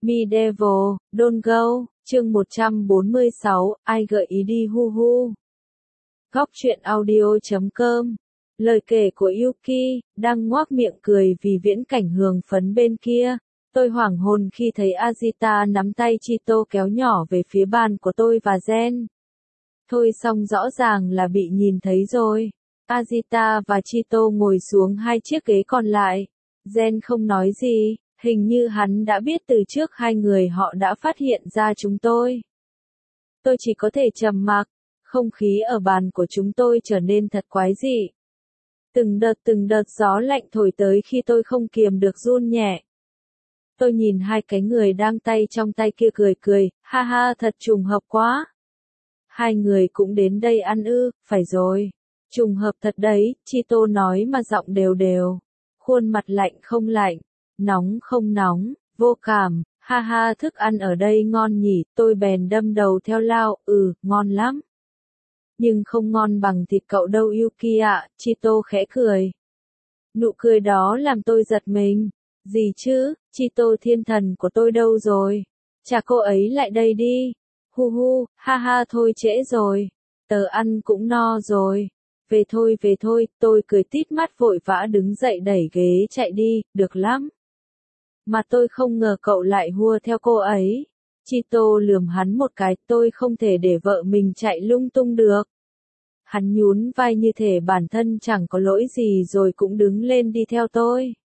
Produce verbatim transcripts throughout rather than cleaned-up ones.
Medieval, Don't Go, chương một trăm bốn mươi sáu, ai gợi ý đi hu hu. Góc truyện audio chấm com. Lời kể của Yuki, đang ngoác miệng cười vì viễn cảnh hương phấn bên kia. Tôi hoảng hồn khi thấy Azita nắm tay Chito kéo nhỏ về phía bàn của tôi và Gen. Thôi xong rõ ràng là bị nhìn thấy rồi. Azita và Chito ngồi xuống hai chiếc ghế còn lại. Gen không nói gì, hình như hắn đã biết từ trước hai người họ đã phát hiện ra chúng tôi. Tôi chỉ có thể trầm mặc, không khí ở bàn của chúng tôi trở nên thật quái dị. Từng đợt từng đợt gió lạnh thổi tới khi tôi không kiềm được run nhẹ. Tôi nhìn hai cái người đang tay trong tay kia cười cười, ha ha thật trùng hợp quá. Hai người cũng đến đây ăn ư, phải rồi. Trùng hợp thật đấy, Chito nói mà giọng đều đều. Khuôn mặt lạnh không lạnh, nóng không nóng, vô cảm, ha ha thức ăn ở đây ngon nhỉ, tôi bèn đâm đầu theo lao, ừ, ngon lắm. Nhưng không ngon bằng thịt cậu đâu Yuki ạ, Chito khẽ cười. Nụ cười đó làm tôi giật mình. Gì chứ, Chito thiên thần của tôi đâu rồi? Chả cô ấy lại đây đi. Hu hu, ha ha thôi trễ rồi. Tớ ăn cũng no rồi. Về thôi về thôi, tôi cười tít mắt vội vã đứng dậy đẩy ghế chạy đi, được lắm. Mà tôi không ngờ cậu lại hùa theo cô ấy. Chito lườm hắn một cái, tôi không thể để vợ mình chạy lung tung được. Hắn nhún vai như thể bản thân chẳng có lỗi gì rồi cũng đứng lên đi theo tôi.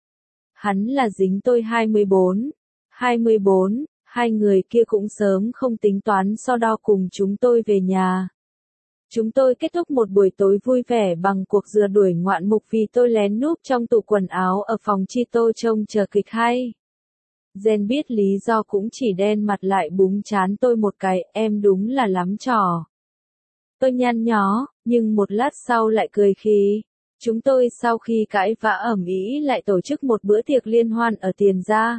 Hắn là dính tôi hai mươi bốn. hai mươi bốn, hai người kia cũng sớm không tính toán so đo cùng chúng tôi về nhà. Chúng tôi kết thúc một buổi tối vui vẻ bằng cuộc rượt đuổi ngoạn mục vì tôi lén núp trong tủ quần áo ở phòng Chito trông chờ kịch hay. Gen biết lý do cũng chỉ đen mặt lại búng chán tôi một cái, em đúng là lắm trò. Tôi nhăn nhó, nhưng một lát sau lại cười khi. Chúng tôi sau khi cãi vã ầm ĩ lại tổ chức một bữa tiệc liên hoan ở Tiền Gia.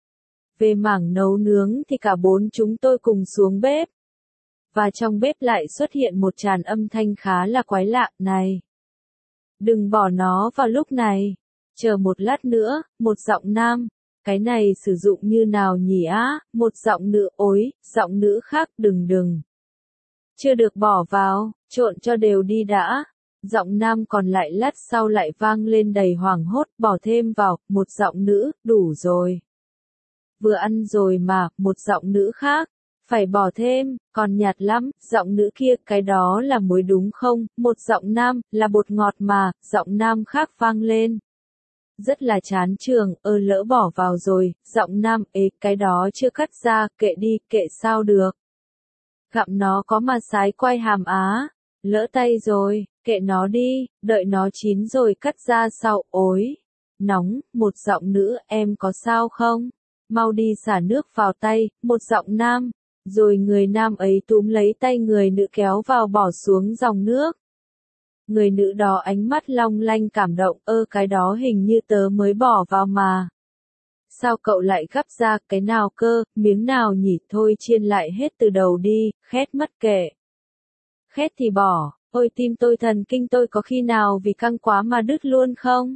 Về mảng nấu nướng thì cả bốn chúng tôi cùng xuống bếp. Và trong bếp lại xuất hiện một tràn âm thanh khá là quái lạ, này. Đừng bỏ nó vào lúc này. Chờ một lát nữa, một giọng nam. Cái này sử dụng như nào nhỉ á, một giọng nữ ối, giọng nữ khác đừng đừng. Chưa được bỏ vào, trộn cho đều đi đã. Giọng nam còn lại lát sau lại vang lên đầy hoảng hốt, bỏ thêm vào, một giọng nữ, đủ rồi. Vừa ăn rồi mà, một giọng nữ khác. Phải bỏ thêm, còn nhạt lắm, giọng nữ kia, cái đó là muối đúng không, một giọng nam, là bột ngọt mà, giọng nam khác vang lên. Rất là chán trường, ơ lỡ bỏ vào rồi, giọng nam, ế, cái đó chưa cắt ra, kệ đi, kệ sao được. Gặm nó có mà sái quay hàm á, lỡ tay rồi, kệ nó đi, đợi nó chín rồi cắt ra sau, ối. Nóng, một giọng nữ, em có sao không? Mau đi xả nước vào tay, một giọng nam. Rồi người nam ấy túm lấy tay người nữ kéo vào bỏ xuống dòng nước. Người nữ đó ánh mắt long lanh cảm động, ơ cái đó hình như tớ mới bỏ vào mà. Sao cậu lại gắp ra, cái nào cơ, miếng nào nhỉ, thôi chiên lại hết từ đầu đi, khét mất kệ. Khét thì bỏ, ôi tim tôi thần kinh tôi có khi nào vì căng quá mà đứt luôn không?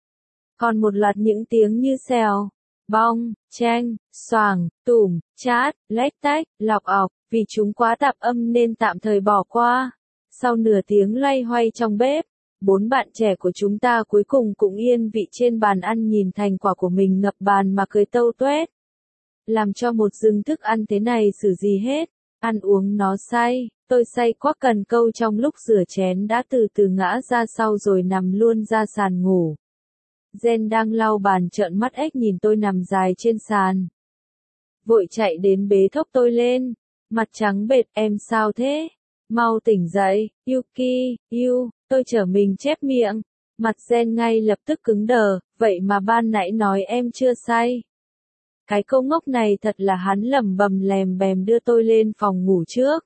Còn một loạt những tiếng như xèo. Bong, cheng, xoàng, tủm, chát, lách tách, lọc ọc, vì chúng quá tạp âm nên tạm thời bỏ qua. Sau nửa tiếng loay hoay trong bếp, bốn bạn trẻ của chúng ta cuối cùng cũng yên vị trên bàn ăn nhìn thành quả của mình ngập bàn mà cười tâu tuét. Làm cho một rừng thức ăn thế này xử gì hết, ăn uống nó say, tôi say quá cần câu trong lúc rửa chén đã từ từ ngã ra sau rồi nằm luôn ra sàn ngủ. Gen đang lau bàn trợn mắt ếch nhìn tôi nằm dài trên sàn. Vội chạy đến bế thốc tôi lên. Mặt trắng bệch, em sao thế? Mau tỉnh dậy, Yuki, Yu, tôi trở mình chép miệng. Mặt Gen ngay lập tức cứng đờ, vậy mà ban nãy nói em chưa say. Cái câu ngốc này thật là hắn lẩm bẩm lèm bèm đưa tôi lên phòng ngủ trước.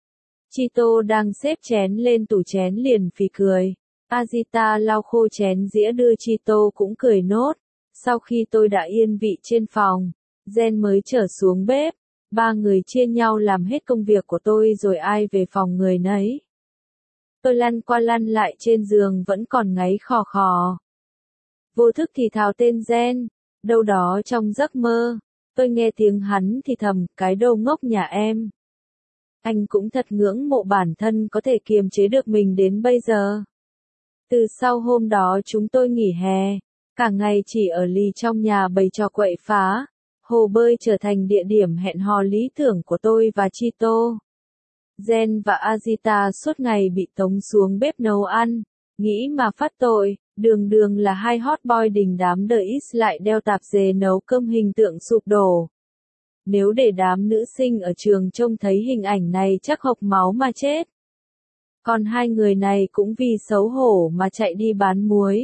Chito đang xếp chén lên tủ chén liền phì cười. Azita lau khô chén dĩa đưa Chito cũng cười nốt. Sau khi tôi đã yên vị trên phòng, Gen mới trở xuống bếp. Ba người chia nhau làm hết công việc của tôi rồi ai về phòng người nấy. Tôi lăn qua lăn lại trên giường vẫn còn ngáy khò khò. Vô thức thì thào tên Gen, đâu đó trong giấc mơ. Tôi nghe tiếng hắn thì thầm, cái đồ ngốc nhà em. Anh cũng thật ngưỡng mộ bản thân có thể kiềm chế được mình đến bây giờ. Từ sau hôm đó chúng tôi nghỉ hè, cả ngày chỉ ở lì trong nhà bày trò quậy phá. Hồ bơi trở thành địa điểm hẹn hò lý tưởng của tôi và Chito. Jen và Azita suốt ngày bị tống xuống bếp nấu ăn, nghĩ mà phát tội, đường đường là hai hot boy đình đám đời ít lại đeo tạp dề nấu cơm hình tượng sụp đổ. Nếu để đám nữ sinh ở trường trông thấy hình ảnh này chắc hộc máu mà chết. Còn hai người này cũng vì xấu hổ mà chạy đi bán muối.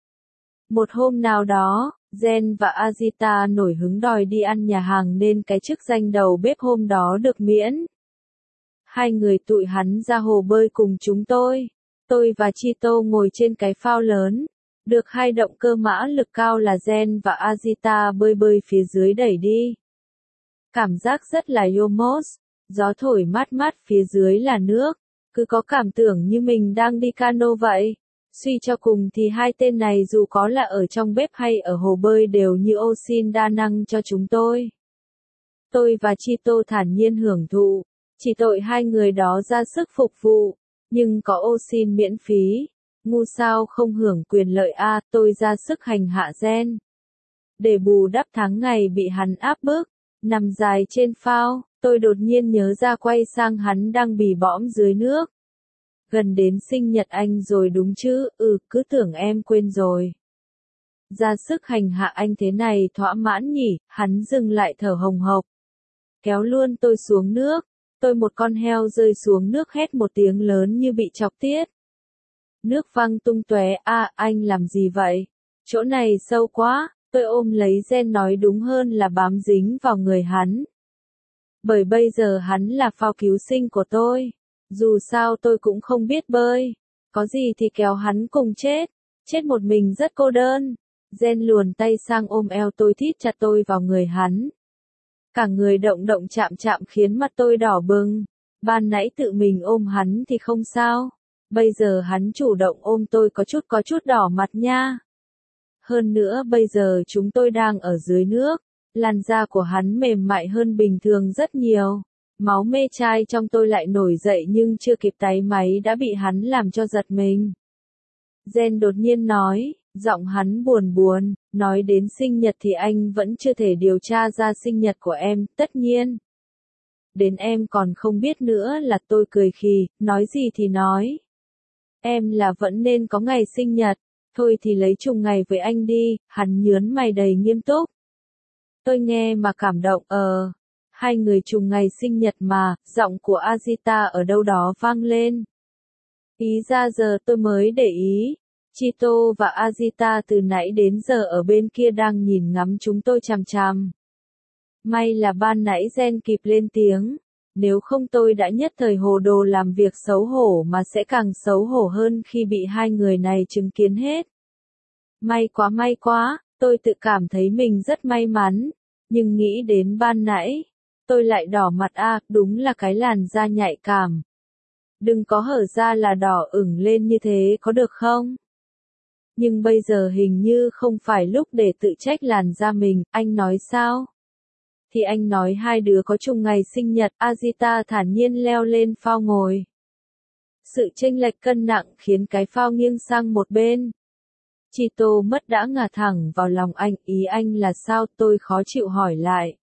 Một hôm nào đó, Jen và Azita nổi hứng đòi đi ăn nhà hàng nên cái chức danh đầu bếp hôm đó được miễn. Hai người tụi hắn ra hồ bơi cùng chúng tôi. Tôi và Chito ngồi trên cái phao lớn. Được hai động cơ mã lực cao là Jen và Azita bơi bơi phía dưới đẩy đi. Cảm giác rất là yomos. Gió thổi mát mát phía dưới là nước. Cứ có cảm tưởng như mình đang đi cano vậy. Suy cho cùng thì hai tên này dù có là ở trong bếp hay ở hồ bơi đều như ô xin đa năng cho chúng tôi. Tôi và Chito thản nhiên hưởng thụ. Chỉ tội hai người đó ra sức phục vụ. Nhưng có ô xin miễn phí. Ngu sao không hưởng quyền lợi a, tôi ra sức hành hạ Jen. Để bù đắp tháng ngày bị hắn áp bức. Nằm dài trên phao, tôi đột nhiên nhớ ra quay sang hắn đang bì bõm dưới nước. Gần đến sinh nhật anh rồi đúng chứ, ừ, cứ tưởng em quên rồi. Ra sức hành hạ anh thế này thỏa mãn nhỉ, hắn dừng lại thở hồng hộc. Kéo luôn tôi xuống nước, tôi một con heo rơi xuống nước hét một tiếng lớn như bị chọc tiết. Nước văng tung tóe, a, anh làm gì vậy? Chỗ này sâu quá, tôi ôm lấy Jen nói đúng hơn là bám dính vào người hắn. Bởi bây giờ hắn là phao cứu sinh của tôi. Dù sao tôi cũng không biết bơi. Có gì thì kéo hắn cùng chết. Chết một mình rất cô đơn. Jen luồn tay sang ôm eo tôi thít chặt tôi vào người hắn. Cả người động động chạm chạm khiến mặt tôi đỏ bừng. Ban nãy tự mình ôm hắn thì không sao. Bây giờ hắn chủ động ôm tôi có chút có chút đỏ mặt nha. Hơn nữa bây giờ chúng tôi đang ở dưới nước. Làn da của hắn mềm mại hơn bình thường rất nhiều. Máu mê trai trong tôi lại nổi dậy nhưng chưa kịp táy máy đã bị hắn làm cho giật mình. Jen đột nhiên nói, giọng hắn buồn buồn, nói đến sinh nhật thì anh vẫn chưa thể điều tra ra sinh nhật của em, tất nhiên. Đến em còn không biết nữa là tôi cười khì, nói gì thì nói. Em là vẫn nên có ngày sinh nhật, thôi thì lấy trùng ngày với anh đi, hắn nhớn mày đầy nghiêm túc. Tôi nghe mà cảm động, ờ, hai người trùng ngày sinh nhật mà, giọng của Azita ở đâu đó vang lên. Ý ra giờ tôi mới để ý, Chito và Azita từ nãy đến giờ ở bên kia đang nhìn ngắm chúng tôi chằm chằm. May là ban nãy Jen kịp lên tiếng, nếu không tôi đã nhất thời hồ đồ làm việc xấu hổ mà sẽ càng xấu hổ hơn khi bị hai người này chứng kiến hết. May quá may quá, tôi tự cảm thấy mình rất may mắn, nhưng nghĩ đến ban nãy, tôi lại đỏ mặt a, à, đúng là cái làn da nhạy cảm. Đừng có hở ra là đỏ ửng lên như thế có được không? Nhưng bây giờ hình như không phải lúc để tự trách làn da mình, anh nói sao? Thì anh nói hai đứa có chung ngày sinh nhật, Azita thản nhiên leo lên phao ngồi. Sự chênh lệch cân nặng khiến cái phao nghiêng sang một bên. Chito mất đã ngả thẳng vào lòng anh, ý anh là sao, tôi khó chịu hỏi lại.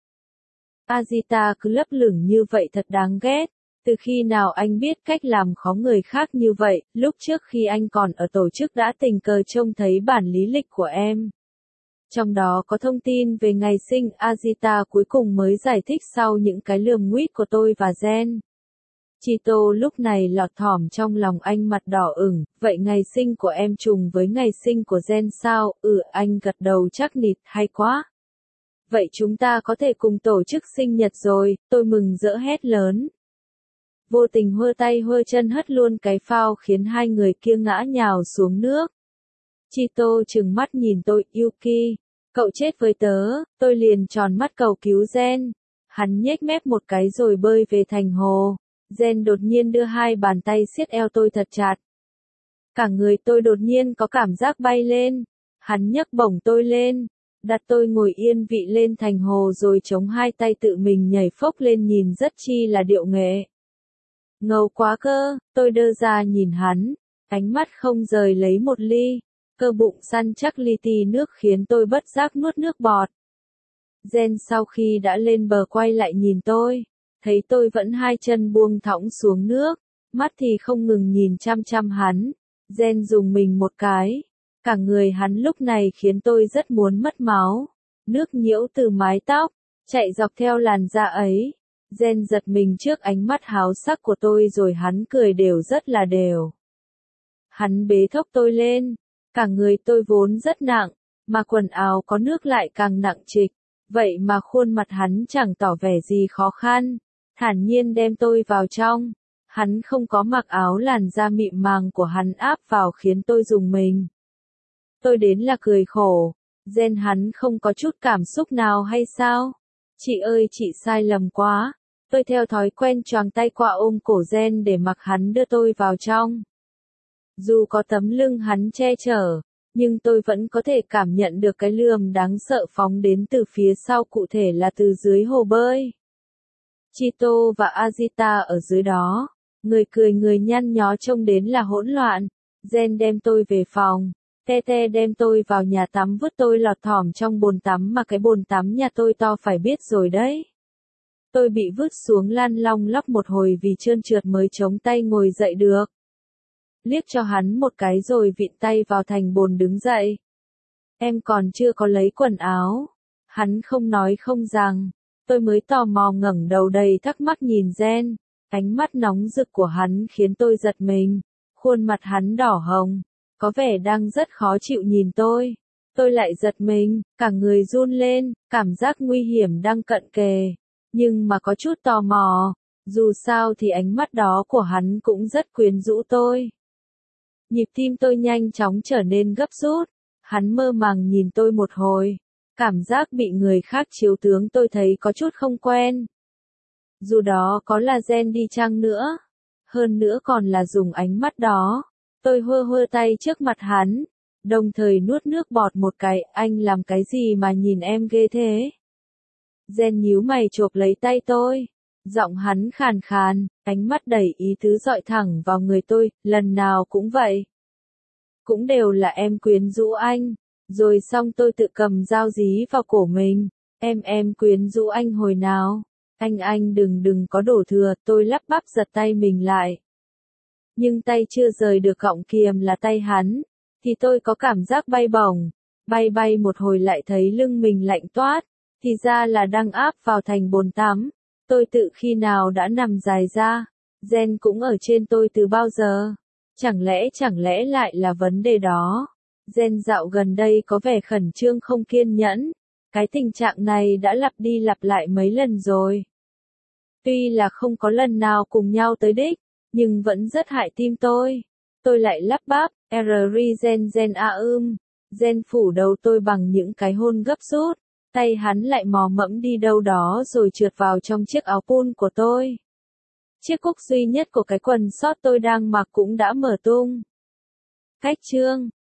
Azita cứ lấp lửng như vậy thật đáng ghét. Từ khi nào anh biết cách làm khó người khác như vậy, lúc trước khi anh còn ở tổ chức đã tình cờ trông thấy bản lý lịch của em. Trong đó có thông tin về ngày sinh, Azita cuối cùng mới giải thích sau những cái lườm nguýt của tôi và Jen. Chito lúc này lọt thỏm trong lòng anh mặt đỏ ửng, vậy ngày sinh của em trùng với ngày sinh của Jen sao? Ừ, anh gật đầu chắc nịt, hay quá. Vậy chúng ta có thể cùng tổ chức sinh nhật rồi, tôi mừng rỡ hét lớn. Vô tình hơ tay hơ chân hất luôn cái phao khiến hai người kia ngã nhào xuống nước. Chito trừng mắt nhìn tôi, Yuki, cậu chết với tớ, tôi liền tròn mắt cầu cứu Jen. Hắn nhếch mép một cái rồi bơi về thành hồ. Jen đột nhiên đưa hai bàn tay siết eo tôi thật chặt. Cả người tôi đột nhiên có cảm giác bay lên. Hắn nhấc bổng tôi lên. đặt tôi ngồi yên vị lên thành hồ rồi chống hai tay tự mình nhảy phốc lên nhìn rất chi là điệu nghệ. Ngầu quá cơ, tôi đơ ra nhìn hắn, ánh mắt không rời lấy một ly, cơ bụng săn chắc li ti nước khiến tôi bất giác nuốt nước bọt. Jen sau khi đã lên bờ quay lại nhìn tôi, thấy tôi vẫn hai chân buông thõng xuống nước, mắt thì không ngừng nhìn chăm chăm hắn. Jen dùng mình một cái, cả người hắn lúc này khiến tôi rất muốn mất máu. Nước nhiễu từ mái tóc, chạy dọc theo làn da ấy. Jen giật mình trước ánh mắt háo sắc của tôi rồi hắn cười đều rất là đều. Hắn bế thốc tôi lên, cả người tôi vốn rất nặng, mà quần áo có nước lại càng nặng trịch. Vậy mà khuôn mặt hắn chẳng tỏ vẻ gì khó khăn, thản nhiên đem tôi vào trong. Hắn không có mặc áo, làn da mịn màng của hắn áp vào khiến tôi rùng mình. Tôi đến là cười khổ, Jen hắn không có chút cảm xúc nào hay sao? Chị ơi chị sai lầm quá. Tôi theo thói quen choàng tay qua ôm cổ Jen để mặc hắn đưa tôi vào trong. Dù có tấm lưng hắn che chở, nhưng tôi vẫn có thể cảm nhận được cái lườm đáng sợ phóng đến từ phía sau, cụ thể là từ dưới hồ bơi. Chito và Azita ở dưới đó, người cười người nhăn nhó trông đến là hỗn loạn. Jen đem tôi về phòng, Tete đem tôi vào nhà tắm vứt tôi lọt thỏm trong bồn tắm mà cái bồn tắm nhà tôi to phải biết rồi đấy. Tôi bị vứt xuống lăn long lóc một hồi vì trơn trượt mới chống tay ngồi dậy được. Liếc cho hắn một cái rồi vịn tay vào thành bồn đứng dậy. Em còn chưa có lấy quần áo. Hắn không nói không rằng. Tôi mới tò mò ngẩng đầu đầy thắc mắc nhìn Jen. Ánh mắt nóng rực của hắn khiến tôi giật mình. Khuôn mặt hắn đỏ hồng, có vẻ đang rất khó chịu nhìn tôi. Tôi lại giật mình, cả người run lên, cảm giác nguy hiểm đang cận kề. Nhưng mà có chút tò mò. Dù sao thì ánh mắt đó của hắn cũng rất quyến rũ tôi. Nhịp tim tôi nhanh chóng trở nên gấp rút. Hắn mơ màng nhìn tôi một hồi. Cảm giác bị người khác chiếu tướng tôi thấy có chút không quen. Dù đó có là Jen đi chăng nữa. Hơn nữa còn là dùng ánh mắt đó. Tôi hơ hơ tay trước mặt hắn. Đồng thời nuốt nước bọt một cái. Anh làm cái gì mà nhìn em ghê thế? Jen nhíu mày chộp lấy tay tôi. Giọng hắn khàn khàn, ánh mắt đầy ý tứ dọi thẳng vào người tôi, lần nào cũng vậy. Cũng đều là em quyến rũ anh. Rồi xong tôi tự cầm dao dí vào cổ mình. Em em quyến rũ anh hồi nào? Anh anh đừng đừng có đổ thừa, tôi lắp bắp giật tay mình lại. Nhưng tay chưa rời được gọng kiềm là tay hắn, thì tôi có cảm giác bay bổng. Bay bay một hồi lại thấy lưng mình lạnh toát, thì ra là đang áp vào thành bồn tắm. Tôi tự khi nào đã nằm dài ra, Jen cũng ở trên tôi từ bao giờ? Chẳng lẽ chẳng lẽ lại là vấn đề đó? Jen dạo gần đây có vẻ khẩn trương không kiên nhẫn. Cái tình trạng này đã lặp đi lặp lại mấy lần rồi. Tuy là không có lần nào cùng nhau tới đích, nhưng vẫn rất hại tim tôi. Tôi lại lắp bắp, Eri Jen Jen a ưm. Jen phủ đầu tôi bằng những cái hôn gấp rút. Tay hắn lại mò mẫm đi đâu đó rồi trượt vào trong chiếc áo pun của tôi. Chiếc cúc duy nhất của cái quần sót tôi đang mặc cũng đã mở tung. Cách chương